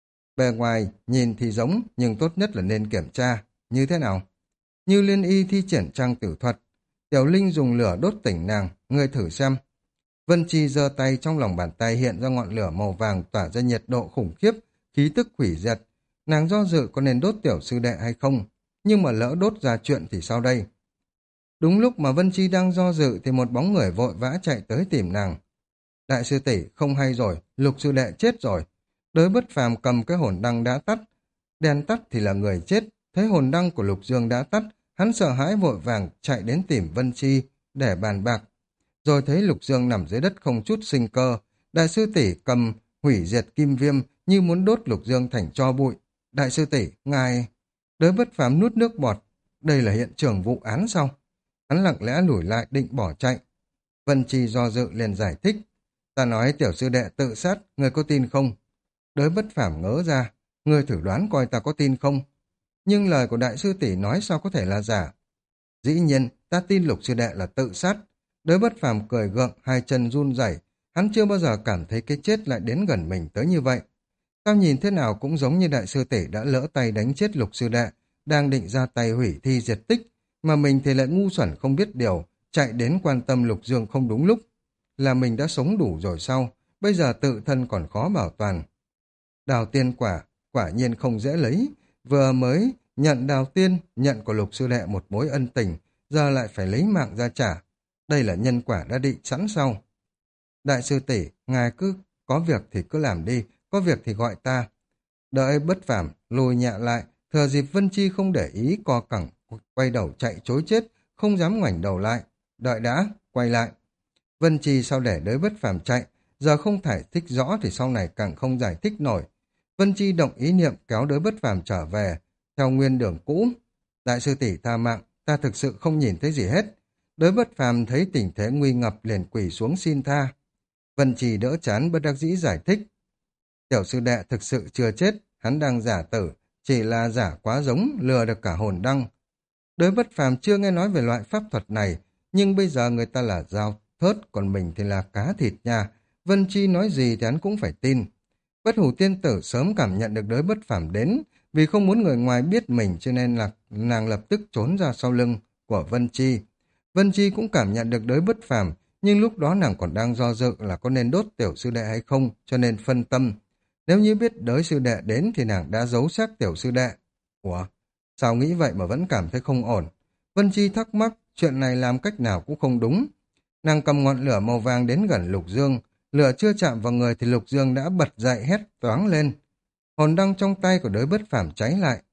Bề ngoài nhìn thì giống, nhưng tốt nhất là nên kiểm tra. Như thế nào? Như Liên Y thi triển trang tử thuật, Tiểu Linh dùng lửa đốt tỉnh nàng, ngươi thử xem. Vân Chi giơ tay, trong lòng bàn tay hiện ra ngọn lửa màu vàng tỏa ra nhiệt độ khủng khiếp, khí tức hủy diệt. Nàng do dự có nên đốt tiểu sư đệ hay không, nhưng mà lỡ đốt ra chuyện thì sao đây? Đúng lúc mà Vân Chi đang do dự thì một bóng người vội vã chạy tới tìm nàng. Đại sư tỷ, không hay rồi, Lục sư đệ chết rồi. Đới Bất Phàm cầm cái hồn đăng đã tắt, đèn tắt thì là người chết. Thấy hồn đăng của Lục Dương đã tắt, hắn sợ hãi vội vàng chạy đến tìm Vân Chi để bàn bạc. Rồi thấy Lục Dương nằm dưới đất không chút sinh cơ, đại sư tỷ cầm hủy diệt kim viêm như muốn đốt Lục Dương thành tro bụi. Đại sư tỷ, ngài... Đới Bất Phàm nuốt nước bọt. Đây là hiện trường vụ án sao? Hắn lặng lẽ lùi lại định bỏ chạy. Vân Chi do dự liền giải thích. Ta nói tiểu sư đệ tự sát, người có tin không? Đới Bất Phàm ngớ ra. Người thử đoán coi ta có tin không? Nhưng lời của đại sư tỷ nói sao có thể là giả? Dĩ nhiên, ta tin Lục sư đệ là tự sát. Đới Bất Phàm cười gượng, 2 chân run rẩy. Hắn chưa bao giờ cảm thấy cái chết lại đến gần mình tới như vậy. Tao nhìn thế nào cũng giống như đại sư tỷ đã lỡ tay đánh chết Lục sư đệ, đang định ra tay hủy thi diệt tích, mà mình thì lại ngu xuẩn không biết điều, chạy đến quan tâm Lục Dương không đúng lúc. Là mình đã sống đủ rồi sao? Bây giờ tự thân còn khó bảo toàn. Đào tiên quả, quả nhiên không dễ lấy. Vừa mới nhận đào tiên, nhận của Lục sư đệ một mối ân tình, giờ lại phải lấy mạng ra trả. Đây là nhân quả đã định sẵn sau. Đại sư tỷ, ngài cứ có việc thì cứ làm đi, có việc thì gọi ta. Đợi Bất Phàm lùi nhẹ lại, thừa dịp Vân Chi không để ý, co cẳng quay đầu chạy trối chết, không dám ngoảnh đầu lại. Đợi đã, quay lại. Vân Chi sao để đới Bất Phàm chạy, giờ không thể thích rõ thì sau này càng không giải thích nổi. Vân Chi động ý niệm kéo đới Bất Phàm trở về, theo nguyên đường cũ. Đại sư tỷ tha mạng, ta thực sự không nhìn thấy gì hết. Đới Bất Phàm thấy tình thế nguy ngập liền quỳ xuống xin tha. Vân Chi đỡ chán bất đắc dĩ giải thích. Tiểu sư đệ thực sự chưa chết, hắn đang giả tử, chỉ là giả quá giống, lừa được cả hồn đăng. Đới Bất Phàm chưa nghe nói về loại pháp thuật này, nhưng bây giờ người ta là dao thớt, còn mình thì là cá thịt nha. Vân Chi nói gì thì hắn cũng phải tin. Bất Hủ tiên tử sớm cảm nhận được Đới Bất Phàm đến, vì không muốn người ngoài biết mình cho nên là nàng lập tức trốn ra sau lưng của Vân Chi. Vân Chi cũng cảm nhận được Đới Bất Phàm, nhưng lúc đó nàng còn đang do dự là có nên đốt tiểu sư đệ hay không, cho nên phân tâm. Nếu như biết Đới sư đệ đến thì nàng đã giấu xác tiểu sư đệ. Ủa, sao nghĩ vậy mà vẫn cảm thấy không ổn? Vân Chi thắc mắc, chuyện này làm cách nào cũng không đúng. Nàng cầm ngọn lửa màu vàng đến gần Lục Dương, lửa chưa chạm vào người thì Lục Dương đã bật dậy hét toáng lên. Hồn đăng trong tay của Đới Bất Phàm cháy lại.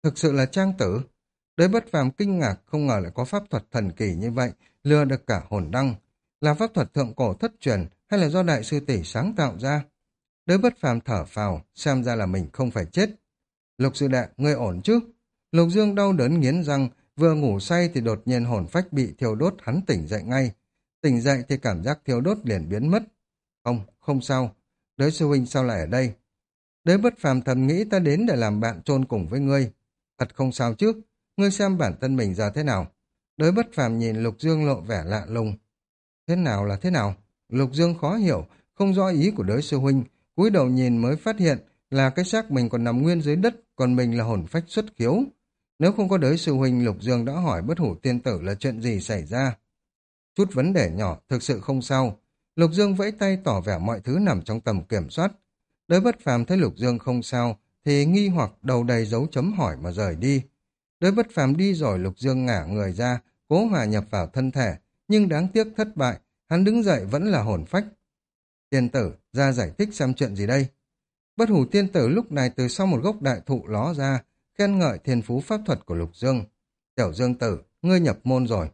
Thực sự là trang tử. Đới Bất Phàm kinh ngạc không ngờ lại có pháp thuật thần kỳ như vậy, lừa được cả hồn đăng. Là pháp thuật thượng cổ thất truyền hay là do đại sư tỷ sáng tạo ra? Đới Bất Phàm thở phào, xem ra là mình không phải chết. Lục sư đệ, ngươi ổn chứ? Lục Dương đau đớn nghiến răng, vừa ngủ say thì đột nhiên hồn phách bị thiêu đốt, hắn tỉnh dậy ngay. Tỉnh dậy thì cảm giác thiêu đốt liền biến mất. Không, không sao. Đới sư huynh sao lại ở đây? Đới Bất Phàm thầm nghĩ ta đến để làm bạn chôn cùng với ngươi. Thật không sao chứ? Ngươi xem bản thân mình giờ thế nào? Đới Bất Phàm nhìn Lục Dương lộ vẻ lạ lùng. Thế nào là thế nào? Lục Dương khó hiểu, không rõ ý của đới sư huynh, cúi đầu nhìn mới phát hiện là cái xác mình còn nằm nguyên dưới đất, còn mình là hồn phách xuất khiếu. Nếu không có đới sư huynh, Lục Dương đã hỏi Bất Hủ Tiên Tử là chuyện gì xảy ra. Chút vấn đề nhỏ, thực sự không sao. Lục Dương vẫy tay tỏ vẻ mọi thứ nằm trong tầm kiểm soát. Đới Bất Phàm thấy Lục Dương không sao, thì nghi hoặc đầu đầy dấu chấm hỏi mà rời đi. Đới Bất Phàm đi rồi, Lục Dương ngả người ra, cố hòa nhập vào thân thể, nhưng đáng tiếc thất bại, hắn đứng dậy vẫn là hồn phách. Tiên tử, ra giải thích xem chuyện gì đây? Bất Hủ Tiên Tử lúc này từ sau một gốc đại thụ ló ra, khen ngợi thiên phú pháp thuật của Lục Dương. Tiểu Dương tử, ngươi nhập môn rồi.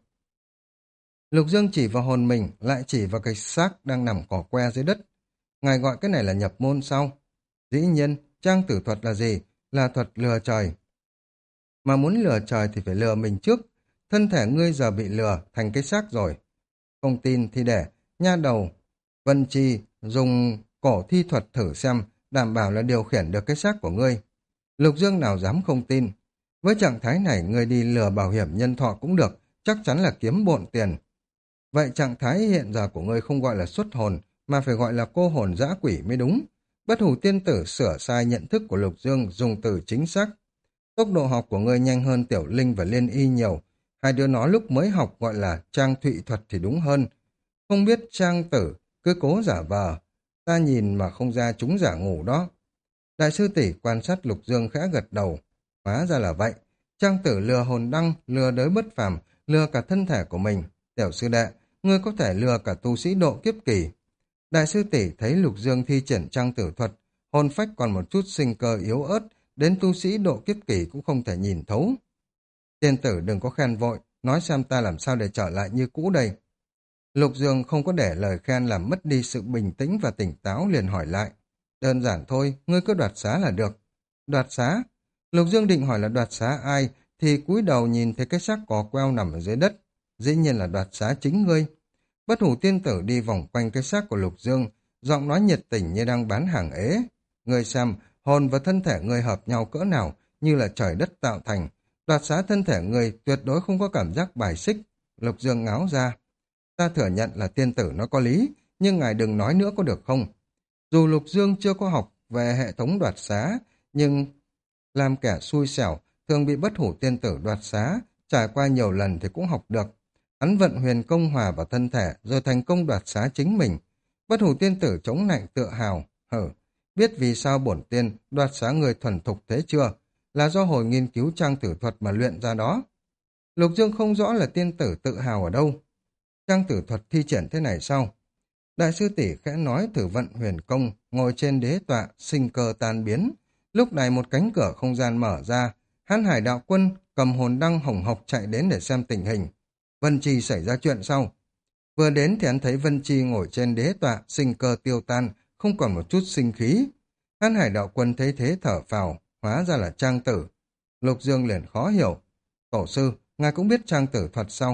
Lục Dương chỉ vào hồn mình, lại chỉ vào cái xác đang nằm cỏ que dưới đất. Ngài gọi cái này là nhập môn sao? Dĩ nhiên, trang tử thuật là gì? Là thuật lừa trời. Mà muốn lừa trời thì phải lừa mình trước. Thân thể ngươi giờ bị lừa thành cái xác rồi. Không tin thì để nha đầu Vân Chi dùng cổ thi thuật thử xem, đảm bảo là điều khiển được cái xác của ngươi. Lục Dương nào dám không tin. Với trạng thái này, ngươi đi lừa bảo hiểm nhân thọ cũng được, chắc chắn là kiếm bộn tiền. Vậy trạng thái hiện giờ của ngươi không gọi là xuất hồn, mà phải gọi là cô hồn dã quỷ mới đúng. Bất Hủ Tiên Tử sửa sai nhận thức của Lục Dương, dùng từ chính xác. Tốc độ học của ngươi nhanh hơn Tiểu Linh và Liên Y nhiều. Hai đứa nó lúc mới học gọi là trang thụy thuật thì đúng hơn. Không biết trang tử, cứ cố giả vờ. Ta nhìn mà không ra chúng giả ngủ đó. Đại sư tỷ quan sát Lục Dương khẽ gật đầu. Hóa ra là vậy. Trang tử lừa hồn đăng, lừa đới bất phàm, lừa cả thân thể của mình. Tiểu sư đệ, ngươi có thể lừa cả tu sĩ độ kiếp kỳ. Đại sư tỷ thấy Lục Dương thi triển trang tử thuật, hồn phách còn một chút sinh cơ yếu ớt, đến tu sĩ độ kiếp kỳ cũng không thể nhìn thấu. Tiên tử đừng có khen vội, nói xem ta làm sao để trở lại như cũ đây. Lục Dương không có để lời khen làm mất đi sự bình tĩnh và tỉnh táo, liền hỏi lại. Đơn giản thôi, ngươi cứ đoạt xá là được. Đoạt xá? Lục Dương định hỏi là đoạt xá ai, thì cúi đầu nhìn thấy cái xác cỏ queo nằm ở dưới đất. Dĩ nhiên là đoạt xá chính ngươi. Bất Hủ Tiên Tử đi vòng quanh cái xác của Lục Dương, giọng nói nhiệt tình như đang bán hàng ế. Ngươi xem, hồn và thân thể ngươi hợp nhau cỡ nào, như là trời đất tạo thành. Đoạt xá thân thể ngươi tuyệt đối không có cảm giác bài xích. Lục Dương ngáo ra. Ta thừa nhận là tiên tử nó có lý, nhưng ngài đừng nói nữa có được không? Dù Lục Dương chưa có học về hệ thống đoạt xá, nhưng làm kẻ xui xẻo, thường bị Bất Hủ Tiên Tử đoạt xá, trải qua nhiều lần thì cũng học được. Hắn vận huyền công hòa vào thân thể, rồi thành công đoạt xá chính mình. Bất Hủ Tiên Tử chống nạnh tự hào. Biết vì sao bổn tiên đoạt xá người thuần thục thế chưa? Là do hồi nghiên cứu trang tử thuật mà luyện ra đó. Lục Dương không rõ là tiên tử tự hào ở đâu. Trang tử thuật thi triển thế này sao? Đại sư tỷ khẽ nói thử vận huyền công, ngồi trên đế tọa, sinh cơ tan biến. Lúc này một cánh cửa không gian mở ra, Hán Hải đạo quân cầm hồn đăng hồng hộc chạy đến để xem tình hình. Vân Chi xảy ra chuyện sao? Vừa đến thì hắn thấy Vân Chi ngồi trên đế tọa, sinh cơ tiêu tan, không còn một chút sinh khí. Hán Hải đạo quân thấy thế thở phào, hóa ra là trang tử. Lục Dương liền khó hiểu. Tổ sư, ngài cũng biết trang tử thuật sao?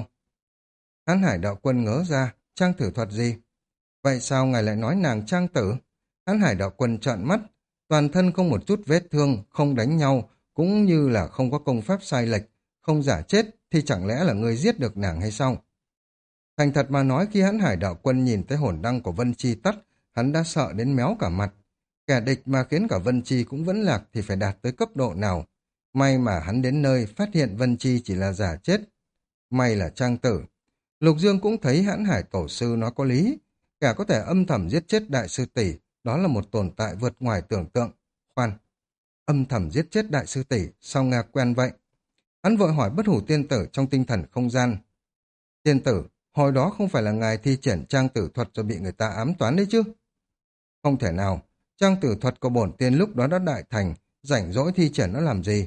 Hán Hải đạo quân ngớ ra, trang tử thuật gì? Vậy sao ngài lại nói nàng trang tử? Hán Hải đạo quân trợn mắt, toàn thân không một chút vết thương, không đánh nhau, cũng như là không có công pháp sai lệch, không giả chết thì chẳng lẽ là người giết được nàng hay sao? Thành thật mà nói, khi Hán Hải đạo quân nhìn thấy hồn đăng của Vân Chi tắt, hắn đã sợ đến méo cả mặt. Kẻ địch mà khiến cả Vân Chi cũng vẫn lạc thì phải đạt tới cấp độ nào? May mà hắn đến nơi phát hiện Vân Chi chỉ là giả chết. May là trang tử. Lục Dương cũng thấy Hán Hải tổ sư nó có lý. Cả có thể âm thầm giết chết đại sư tỷ, đó là một tồn tại vượt ngoài tưởng tượng. Khoan, âm thầm giết chết đại sư tỷ, sao nghe quen vậy? Hắn vội hỏi Bất Hủ Tiên Tử trong tinh thần không gian. Tiên tử, hồi đó không phải là ngài thi triển trang tử thuật rồi bị người ta ám toán đấy chứ? Không thể nào, trang tử thuật của bổn tiên lúc đó đã đại thành, rảnh rỗi thi triển nó làm gì?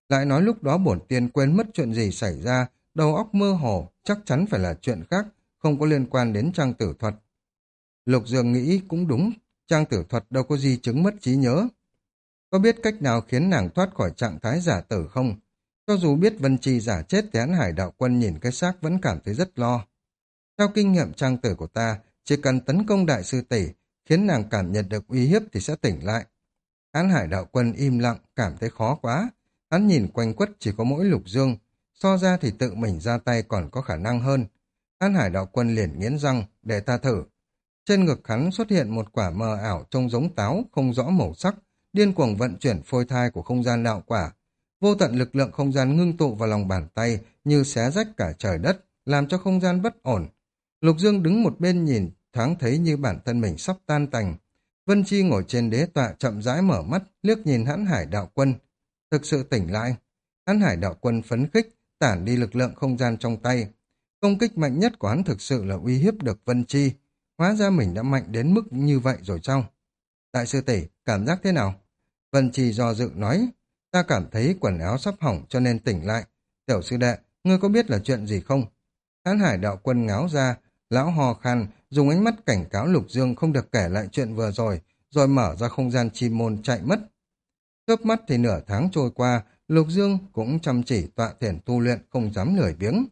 Lại nói lúc đó bổn tiên quên mất chuyện gì xảy ra, đầu óc mơ hồ, chắc chắn phải là chuyện khác, không có liên quan đến trang tử thuật. Lục Dương nghĩ cũng đúng, trang tử thuật đâu có di chứng mất trí nhớ. Có biết cách nào khiến nàng thoát khỏi trạng thái giả tử không? Cho dù biết Vân Chi giả chết thì Hán Hải đạo quân nhìn cái xác vẫn cảm thấy rất lo. Theo kinh nghiệm trang tử của ta, chỉ cần tấn công đại sư tỷ, khiến nàng cảm nhận được uy hiếp thì sẽ tỉnh lại. Hán Hải đạo quân im lặng, cảm thấy khó quá. Hắn nhìn quanh quất chỉ có mỗi Lục Dương, so ra thì tự mình ra tay còn có khả năng hơn. Hán Hải đạo quân liền nghiến răng, để ta thử. Trên ngực hắn xuất hiện một quả mờ ảo trông giống táo, không rõ màu sắc, điên cuồng vận chuyển phôi thai của không gian đạo quả. Vô tận lực lượng không gian ngưng tụ vào lòng bàn tay như xé rách cả trời đất, làm cho không gian bất ổn. Lục Dương đứng một bên nhìn, thoáng thấy như bản thân mình sắp tan tành. Vân Chi ngồi trên đế tọa chậm rãi mở mắt, liếc nhìn Hãn Hải đạo quân. Thực sự tỉnh lại. Hãn Hải đạo quân phấn khích, tản đi lực lượng không gian trong tay. Công kích mạnh nhất của hắn thực sự là uy hiếp được Vân Chi. Hóa ra mình đã mạnh đến mức như vậy rồi sao? Đại sư tỷ, cảm giác thế nào? Vân Chi do dự nói, ta cảm thấy quần áo sắp hỏng cho nên tỉnh lại. Tiểu sư đệ, ngươi có biết là chuyện gì không? Hán Hải đạo quân ngáo ra, lão hò khan, dùng ánh mắt cảnh cáo Lục Dương không được kể lại chuyện vừa rồi mở ra không gian chi môn chạy mất. Chớp mắt thì nửa tháng trôi qua, Lục Dương cũng chăm chỉ tọa thiền tu luyện, không dám lười biếng.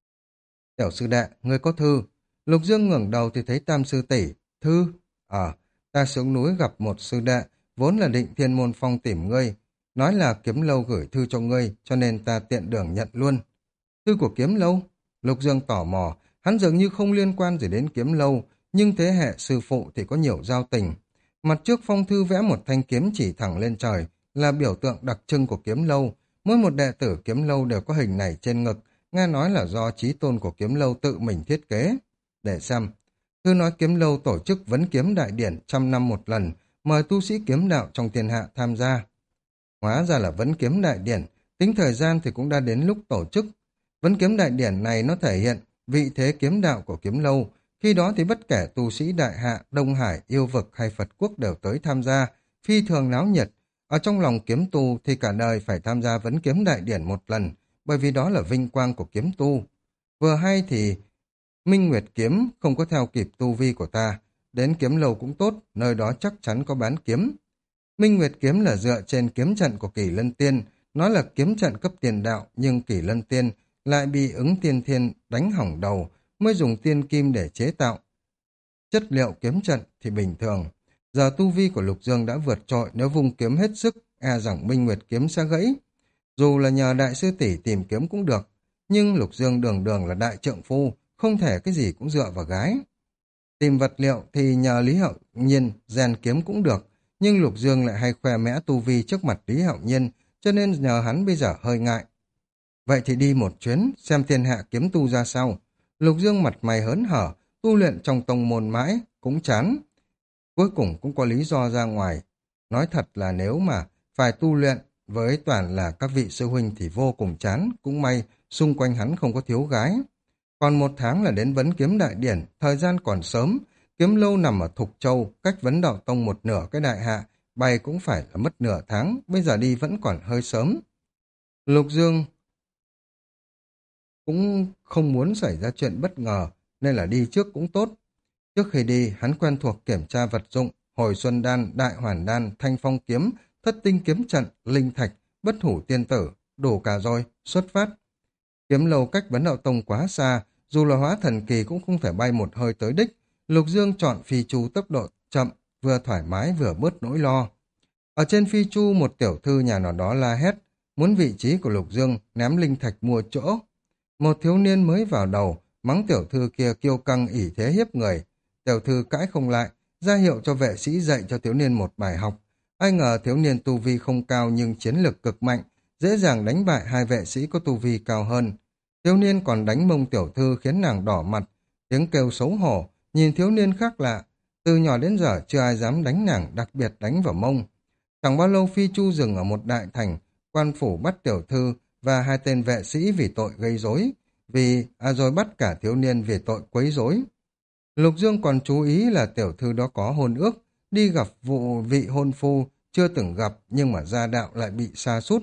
Tiểu sư đệ, ngươi có thư. Lục Dương ngẩng đầu thì thấy Tam sư tỷ. Thư? Ta xuống núi gặp một sư đệ, vốn là định Thiên Môn Phong tìm ngươi. Nói là Kiếm Lâu gửi thư cho ngươi, cho nên ta tiện đường nhận luôn. Thư của Kiếm Lâu? Lục Dương tò mò, hắn dường như không liên quan gì đến Kiếm Lâu, nhưng thế hệ sư phụ thì có nhiều giao tình. Mặt trước phong thư vẽ một thanh kiếm chỉ thẳng lên trời, là biểu tượng đặc trưng của Kiếm Lâu. Mỗi một đệ tử Kiếm Lâu đều có hình này trên ngực, nghe nói là do chí tôn của Kiếm Lâu tự mình thiết kế. Để xem, thư nói Kiếm Lâu tổ chức vấn kiếm đại điển 100 năm một lần, mời tu sĩ kiếm đạo trong thiên hạ tham gia. Hóa ra là vấn kiếm đại điển, tính thời gian thì cũng đã đến lúc tổ chức. Vấn kiếm đại điển này nó thể hiện vị thế kiếm đạo của Kiếm Lâu, khi đó thì bất kể tu sĩ đại hạ, Đông Hải, yêu vực hay Phật quốc đều tới tham gia, phi thường náo nhiệt. Ở trong lòng kiếm tu thì cả đời phải tham gia vấn kiếm đại điển một lần, bởi vì đó là vinh quang của kiếm tu. Vừa hay thì Minh Nguyệt kiếm không có theo kịp tu vi của ta, đến Kiếm Lâu cũng tốt, nơi đó chắc chắn có bán kiếm. Minh Nguyệt kiếm là dựa trên kiếm trận của Kỳ Lân Tiên, nó là kiếm trận cấp tiền đạo, nhưng Kỳ Lân Tiên lại bị ứng tiên thiên đánh hỏng đầu, mới dùng tiên kim để chế tạo. Chất liệu kiếm trận thì bình thường. Giờ tu vi của Lục Dương đã vượt trội, nếu vung kiếm hết sức, rằng Minh Nguyệt kiếm sẽ gãy. Dù là nhờ đại sư tỷ tìm kiếm cũng được, nhưng Lục Dương đường đường là đại trượng phu, không thể cái gì cũng dựa vào gái. Tìm vật liệu thì nhờ Lý Hạo Nhiên rèn kiếm cũng được, nhưng Lục Dương lại hay khoe mẽ tu vi trước mặt Lý Hạo Nhiên, cho nên nhờ hắn bây giờ hơi ngại. Vậy thì đi một chuyến, xem thiên hạ kiếm tu ra sao. Lục Dương mặt mày hớn hở, tu luyện trong tông môn mãi, cũng chán. Cuối cùng cũng có lý do ra ngoài. Nói thật là nếu mà phải tu luyện với toàn là các vị sư huynh thì vô cùng chán, cũng may xung quanh hắn không có thiếu gái. Còn 1 tháng là đến vấn kiếm đại điển, thời gian còn sớm, Kiếm Lâu nằm ở Thục Châu, cách Vấn Đạo Tông một nửa cái đại hạ, bay cũng phải là mất nửa tháng, bây giờ đi vẫn còn hơi sớm. Lục Dương cũng không muốn xảy ra chuyện bất ngờ, nên là đi trước cũng tốt. Trước khi đi, hắn quen thuộc kiểm tra vật dụng, hồi xuân đan, đại hoàn đan, thanh phong kiếm, thất tinh kiếm trận, linh thạch, bất hủ tiên tử, đủ cả rồi, xuất phát. Kiếm Lâu cách Vấn Đạo Tông quá xa, dù là hóa thần kỳ cũng không thể bay một hơi tới đích. Lục Dương chọn phi chu tốc độ chậm, vừa thoải mái vừa bớt nỗi lo. Ở trên phi chu một tiểu thư nhà nào đó la hét, muốn vị trí của Lục Dương ném linh thạch mua chỗ. Một thiếu niên mới vào đầu, mắng tiểu thư kia kiêu căng ỷ thế hiếp người. Tiểu thư cãi không lại, ra hiệu cho vệ sĩ dạy cho thiếu niên một bài học. Ai ngờ thiếu niên tu vi không cao nhưng chiến lực cực mạnh, dễ dàng đánh bại hai vệ sĩ có tu vi cao hơn. Thiếu niên còn đánh mông tiểu thư khiến nàng đỏ mặt, tiếng kêu xấu hổ, nhìn thiếu niên khác lạ. Từ nhỏ đến giờ chưa ai dám đánh nàng, đặc biệt đánh vào mông. Chẳng bao lâu phi chu dừng ở một đại thành, quan phủ bắt tiểu thư và hai tên vệ sĩ vì tội gây rối, rồi bắt cả thiếu niên vì tội quấy rối. Lục Dương còn chú ý là tiểu thư đó có hôn ước, đi gặp vị hôn phu chưa từng gặp nhưng mà gia đạo lại bị sa sút.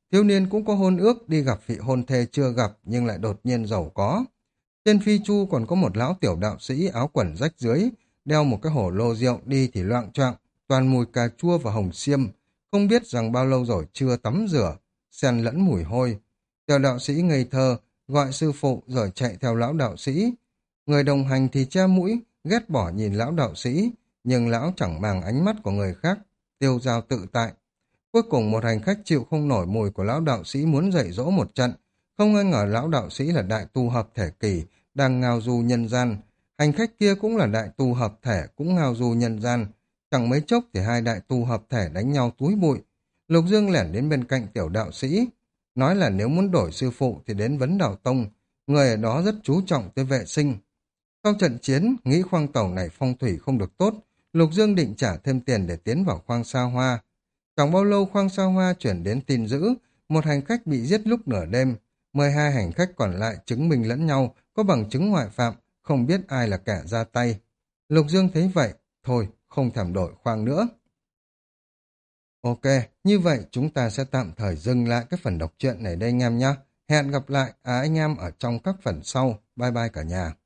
Thiếu niên cũng có hôn ước đi gặp vị hôn thê chưa gặp nhưng lại đột nhiên giàu có. Trên phi chu còn có một lão tiểu đạo sĩ áo quần rách dưới, đeo một cái hổ lô rượu đi thì loạng choạng, toàn mùi cà chua và hồng xiêm, không biết rằng bao lâu rồi chưa tắm rửa, xen lẫn mùi hôi. Tiểu đạo sĩ ngây thơ, gọi sư phụ rồi chạy theo lão đạo sĩ. Người đồng hành thì che mũi, ghét bỏ nhìn lão đạo sĩ, nhưng lão chẳng màng ánh mắt của người khác, tiêu dao tự tại. Cuối cùng một hành khách chịu không nổi mùi của lão đạo sĩ muốn dạy dỗ một trận, không ai ngờ lão đạo sĩ là đại tu hợp thể kỳ, đang ngao du nhân gian. Hành khách kia cũng là đại tu hợp thể, cũng ngao du nhân gian. Chẳng mấy chốc thì hai đại tu hợp thể đánh nhau túi bụi. Lục Dương lẻn đến bên cạnh tiểu đạo sĩ, nói là nếu muốn đổi sư phụ thì đến Vấn Đạo Tông, người ở đó rất chú trọng tới vệ sinh. Sau trận chiến, nghĩ khoang tàu này phong thủy không được tốt, Lục Dương định trả thêm tiền để tiến vào khoang Sa Hoa. Chẳng bao lâu khoang Sa Hoa chuyển đến tin dữ, một hành khách bị giết lúc nửa đêm, 12 hành khách còn lại chứng minh lẫn nhau, có bằng chứng ngoại phạm, không biết ai là kẻ ra tay. Lục Dương thấy vậy, thôi, không thèm đổi khoang nữa. Ok, như vậy chúng ta sẽ tạm thời dừng lại cái phần đọc truyện này đây anh em nhé. Hẹn gặp lại anh em ở trong các phần sau. Bye bye cả nhà.